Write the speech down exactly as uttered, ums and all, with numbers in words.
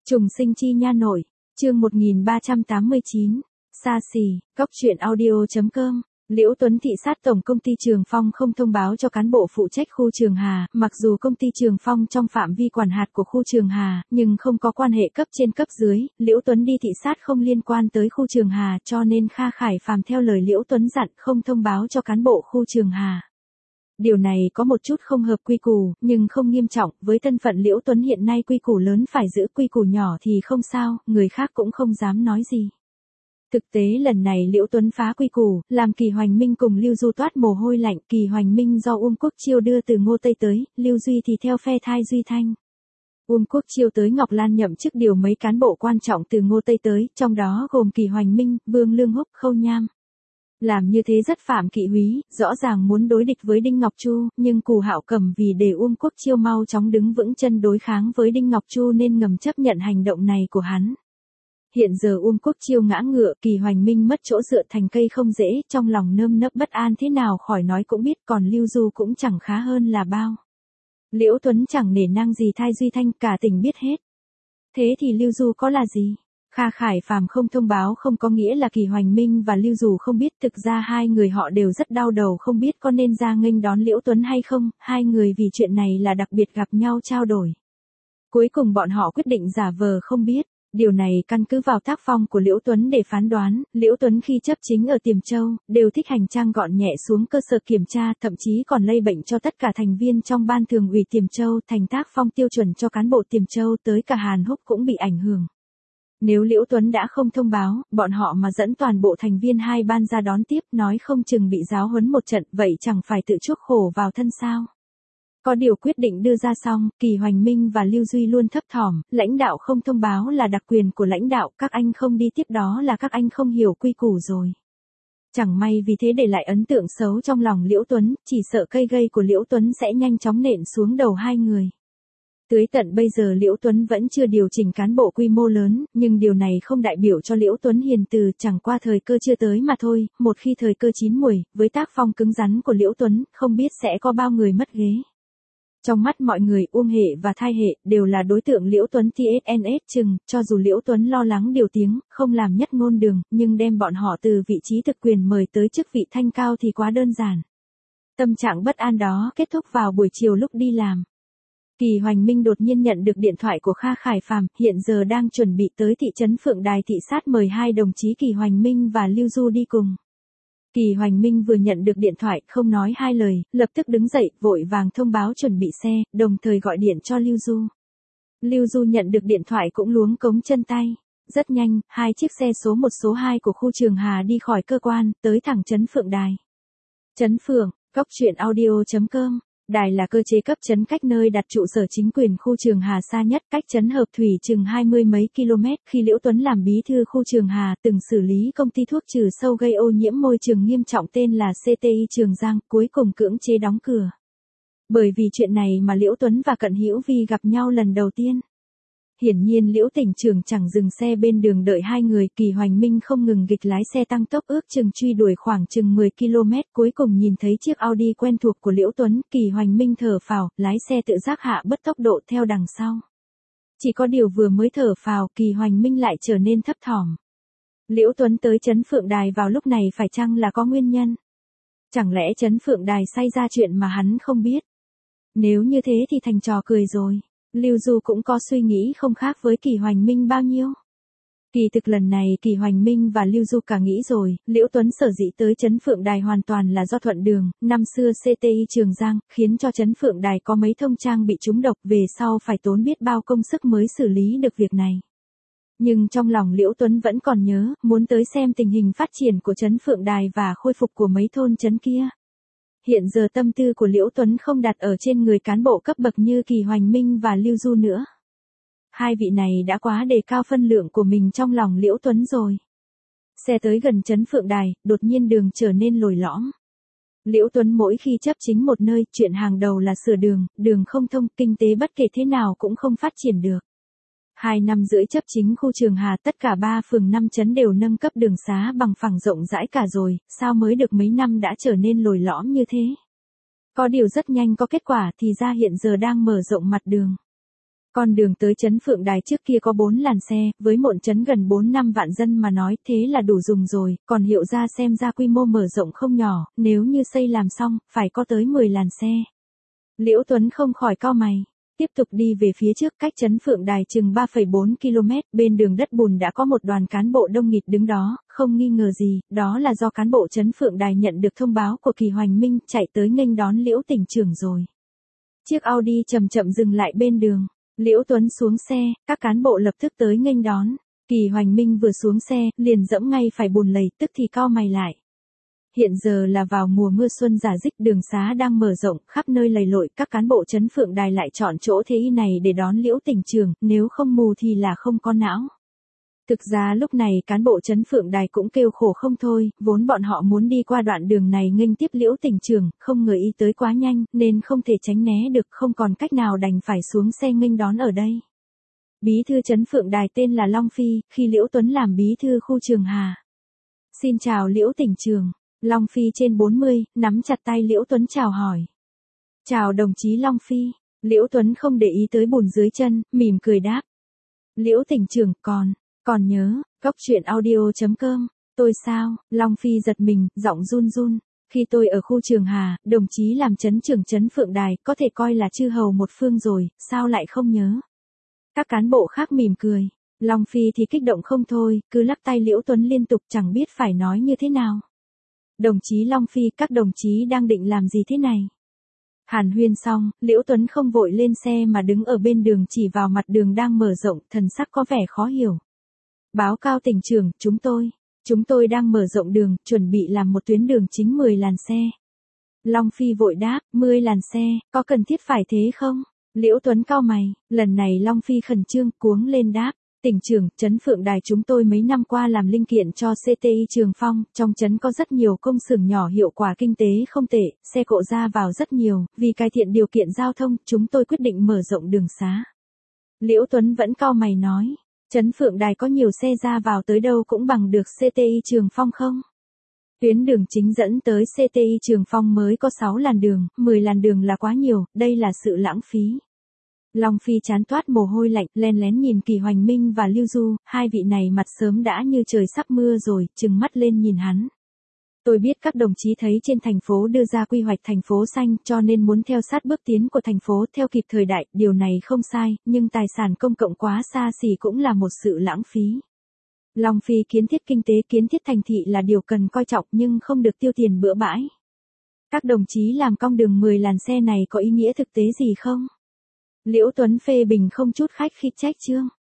Trùng sinh chi nha nội, chương một nghìn ba trăm tám mươi chín, xa xỉ, góc truyện audio.com. Liễu Tuấn thị sát tổng công ty Trường Phong không thông báo cho cán bộ phụ trách khu Trường Hà, mặc dù công ty Trường Phong trong phạm vi quản hạt của khu Trường Hà, nhưng không có quan hệ cấp trên cấp dưới, Liễu Tuấn đi thị sát không liên quan tới khu Trường Hà, cho nên Kha Khải Phàm theo lời Liễu Tuấn dặn không thông báo cho cán bộ khu Trường Hà. Điều này có một chút không hợp quy củ, nhưng không nghiêm trọng, với thân phận Liễu Tuấn hiện nay quy củ lớn phải giữ, quy củ nhỏ thì không sao, người khác cũng không dám nói gì. Thực tế lần này Liễu Tuấn phá quy củ, làm Kỳ Hoành Minh cùng Lưu Du toát mồ hôi lạnh. Kỳ Hoành Minh do Uông Quốc Chiêu đưa từ Ngô Tây tới, Lưu Duy thì theo phe thai Duy Thanh. Uông Quốc Chiêu tới Ngọc Lan nhậm chức điều mấy cán bộ quan trọng từ Ngô Tây tới, trong đó gồm Kỳ Hoành Minh, Vương Lương Húc, Khâu Nham. Làm như thế rất phạm kỵ húy, rõ ràng muốn đối địch với Đinh Ngọc Chu, nhưng Cù Hạo Cầm vì để Uông Quốc Chiêu mau chóng đứng vững chân đối kháng với Đinh Ngọc Chu nên ngầm chấp nhận hành động này của hắn. Hiện giờ Uông Quốc Chiêu ngã ngựa, Kỳ Hoành Minh mất chỗ dựa thành cây không dễ, trong lòng nơm nớp bất an thế nào khỏi nói cũng biết, còn Lưu Du cũng chẳng khá hơn là bao. Liễu Tuấn chẳng nể nang gì thai Duy Thanh, cả tỉnh biết hết. Thế thì Lưu Du có là gì? Kha Khải Phàm không thông báo không có nghĩa là Kỳ Hoành Minh và Lưu Du không biết, thực ra hai người họ đều rất đau đầu không biết có nên ra nghênh đón Liễu Tuấn hay không, hai người vì chuyện này là đặc biệt gặp nhau trao đổi. Cuối cùng bọn họ quyết định giả vờ không biết. Điều này căn cứ vào tác phong của Liễu Tuấn để phán đoán, Liễu Tuấn khi chấp chính ở Tiềm Châu, đều thích hành trang gọn nhẹ xuống cơ sở kiểm tra, thậm chí còn lây bệnh cho tất cả thành viên trong ban thường ủy Tiềm Châu, thành tác phong tiêu chuẩn cho cán bộ Tiềm Châu, tới cả Hàn Húc cũng bị ảnh hưởng. Nếu Liễu Tuấn đã không thông báo, bọn họ mà dẫn toàn bộ thành viên hai ban ra đón tiếp, nói không chừng bị giáo huấn một trận, vậy chẳng phải tự chuốc khổ vào thân sao? Có điều quyết định đưa ra xong, Kỳ Hoành Minh và Lưu Duy luôn thấp thỏm, lãnh đạo không thông báo là đặc quyền của lãnh đạo, các anh không đi tiếp đó là các anh không hiểu quy củ rồi. Chẳng may vì thế để lại ấn tượng xấu trong lòng Liễu Tuấn, chỉ sợ cây gây của Liễu Tuấn sẽ nhanh chóng nện xuống đầu hai người. Tới tận bây giờ Liễu Tuấn vẫn chưa điều chỉnh cán bộ quy mô lớn, nhưng điều này không đại biểu cho Liễu Tuấn hiền từ, chẳng qua thời cơ chưa tới mà thôi, một khi thời cơ chín muồi, với tác phong cứng rắn của Liễu Tuấn, không biết sẽ có bao người mất ghế. Trong mắt mọi người, Uông Hệ và Thai Hệ đều là đối tượng Liễu Tuấn tê ét en ét chừng, cho dù Liễu Tuấn lo lắng điều tiếng, không làm nhất ngôn đường, nhưng đem bọn họ từ vị trí thực quyền mời tới chức vị thanh cao thì quá đơn giản. Tâm trạng bất an đó kết thúc vào buổi chiều lúc đi làm. Kỳ Hoành Minh đột nhiên nhận được điện thoại của Kha Khải Phàm, hiện giờ đang chuẩn bị tới thị trấn Phượng Đài thị sát mời hai đồng chí Kỳ Hoành Minh và Lưu Du đi cùng. Kỳ Hoành Minh vừa nhận được điện thoại, không nói hai lời, lập tức đứng dậy, vội vàng thông báo chuẩn bị xe, đồng thời gọi điện cho Lưu Du. Lưu Du nhận được điện thoại cũng luống cống chân tay. Rất nhanh, hai chiếc xe số một số hai của khu Trường Hà đi khỏi cơ quan, tới thẳng trấn Phượng Đài. Trấn Phượng, góc truyện audio.com. Đài là cơ chế cấp trấn cách nơi đặt trụ sở chính quyền khu Trường Hà xa nhất, cách trấn Hợp Thủy chừng hai mươi mấy km. Khi Liễu Tuấn làm bí thư khu Trường Hà, từng xử lý công ty thuốc trừ sâu gây ô nhiễm môi trường nghiêm trọng tên là xê tê i Trường Giang, cuối cùng cưỡng chế đóng cửa. Bởi vì chuyện này mà Liễu Tuấn và Cận Hữu Vi gặp nhau lần đầu tiên. Hiển nhiên Liễu tỉnh trưởng chẳng dừng xe bên đường đợi hai người, Kỳ Hoành Minh không ngừng nghịch lái xe tăng tốc ước chừng truy đuổi khoảng chừng mười ki lô mét, cuối cùng nhìn thấy chiếc Audi quen thuộc của Liễu Tuấn, Kỳ Hoành Minh thở phào, lái xe tự giác hạ bớt tốc độ theo đằng sau. Chỉ có điều vừa mới thở phào, Kỳ Hoành Minh lại trở nên thấp thỏm. Liễu Tuấn tới trấn Phượng Đài vào lúc này phải chăng là có nguyên nhân? Chẳng lẽ trấn Phượng Đài xảy ra chuyện mà hắn không biết? Nếu như thế thì thành trò cười rồi. Lưu Du cũng có suy nghĩ không khác với Kỳ Hoành Minh bao nhiêu. Kỳ thực lần này Kỳ Hoành Minh và Lưu Du cả nghĩ rồi, Liễu Tuấn sở dĩ tới trấn Phượng Đài hoàn toàn là do thuận đường, năm xưa xê tê i Trường Giang, khiến cho trấn Phượng Đài có mấy thông trang bị trúng độc, về sau phải tốn biết bao công sức mới xử lý được việc này. Nhưng trong lòng Liễu Tuấn vẫn còn nhớ, muốn tới xem tình hình phát triển của trấn Phượng Đài và khôi phục của mấy thôn trấn kia. Hiện giờ tâm tư của Liễu Tuấn không đặt ở trên người cán bộ cấp bậc như Kỳ Hoành Minh và Lưu Du nữa. Hai vị này đã quá đề cao phân lượng của mình trong lòng Liễu Tuấn rồi. Xe tới gần trấn Phượng Đài, đột nhiên đường trở nên lồi lõm. Liễu Tuấn mỗi khi chấp chính một nơi, chuyện hàng đầu là sửa đường, đường không thông, kinh tế bất kể thế nào cũng không phát triển được. Hai năm rưỡi chấp chính khu Trường Hà, tất cả ba phường năm trấn đều nâng cấp đường xá bằng phẳng rộng rãi cả rồi, sao mới được mấy năm đã trở nên lồi lõm như thế? Có điều rất nhanh có kết quả, thì ra hiện giờ đang mở rộng mặt đường. Con đường tới trấn Phượng Đài trước kia có bốn làn xe, với Mộn trấn gần bốn năm vạn dân mà nói thế là đủ dùng rồi, còn Hiệu Gia xem ra quy mô mở rộng không nhỏ, nếu như xây làm xong, phải có tới mười làn xe. Liễu Tuấn không khỏi cau mày. Tiếp tục đi về phía trước cách trấn Phượng Đài chừng ba phẩy bốn ki lô mét, bên đường đất bùn đã có một đoàn cán bộ đông nghịt đứng đó, không nghi ngờ gì, đó là do cán bộ trấn Phượng Đài nhận được thông báo của Kỳ Hoành Minh chạy tới nghênh đón Liễu tỉnh trưởng rồi. Chiếc Audi chậm chậm dừng lại bên đường. Liễu Tuấn xuống xe, các cán bộ lập tức tới nghênh đón. Kỳ Hoành Minh vừa xuống xe, liền dẫm ngay phải bùn lầy, tức thì cau mày lại. Hiện giờ là vào mùa mưa xuân rả rích, đường xá đang mở rộng, khắp nơi lầy lội, các cán bộ trấn Phượng Đài lại chọn chỗ thế y này để đón Liễu tỉnh trưởng, nếu không mù thì là không có não. Thực ra lúc này cán bộ trấn Phượng Đài cũng kêu khổ không thôi, vốn bọn họ muốn đi qua đoạn đường này nghênh tiếp Liễu tỉnh trưởng, không ngờ y tới quá nhanh, nên không thể tránh né được, không còn cách nào đành phải xuống xe nghênh đón ở đây. Bí thư trấn Phượng Đài tên là Long Phi, khi Liễu Tuấn làm bí thư khu Trường Hà. Xin chào Liễu tỉnh trưởng. Long Phi trên bốn mươi, nắm chặt tay Liễu Tuấn chào hỏi. Chào đồng chí Long Phi. Liễu Tuấn không để ý tới bùn dưới chân, mỉm cười đáp. Liễu tỉnh trưởng, còn, còn nhớ, cốc truyện audio chấm com, tôi sao? Long Phi giật mình, giọng run run. Khi tôi ở khu Trường Hà, đồng chí làm trấn trưởng trấn Phượng Đài, có thể coi là chư hầu một phương rồi, sao lại không nhớ? Các cán bộ khác mỉm cười. Long Phi thì kích động không thôi, cứ lắc tay Liễu Tuấn liên tục chẳng biết phải nói như thế nào. Đồng chí Long Phi, các đồng chí đang định làm gì thế này? Hàn huyên xong, Liễu Tuấn không vội lên xe mà đứng ở bên đường chỉ vào mặt đường đang mở rộng, thần sắc có vẻ khó hiểu. Báo cáo tỉnh trưởng, chúng tôi, chúng tôi đang mở rộng đường, chuẩn bị làm một tuyến đường chính mười làn xe. Long Phi vội đáp, mười làn xe, có cần thiết phải thế không? Liễu Tuấn cau mày, lần này Long Phi khẩn trương, cuống lên đáp. Tỉnh trưởng, trấn Phượng Đài chúng tôi mấy năm qua làm linh kiện cho xê tê i Trường Phong, trong trấn có rất nhiều công xưởng nhỏ hiệu quả kinh tế không tệ, xe cộ ra vào rất nhiều, vì cải thiện điều kiện giao thông, chúng tôi quyết định mở rộng đường xá. Liễu Tuấn vẫn cau mày nói, trấn Phượng Đài có nhiều xe ra vào tới đâu cũng bằng được xê tê i Trường Phong không? Tuyến đường chính dẫn tới xê tê i Trường Phong mới có sáu làn đường, mười làn đường là quá nhiều, đây là sự lãng phí. Long Phi chán toát mồ hôi lạnh, len lén nhìn Kỳ Hoành Minh và Lưu Du, hai vị này mặt sớm đã như trời sắp mưa rồi, trừng mắt lên nhìn hắn. Tôi biết các đồng chí thấy trên thành phố đưa ra quy hoạch thành phố xanh, cho nên muốn theo sát bước tiến của thành phố theo kịp thời đại, điều này không sai, nhưng tài sản công cộng quá xa xỉ cũng là một sự lãng phí. Long Phi, kiến thiết kinh tế, kiến thiết thành thị là điều cần coi trọng nhưng không được tiêu tiền bừa bãi. Các đồng chí làm cong đường mười làn xe này có ý nghĩa thực tế gì không? Liễu Tuấn phê bình không chút khách khí trách chương.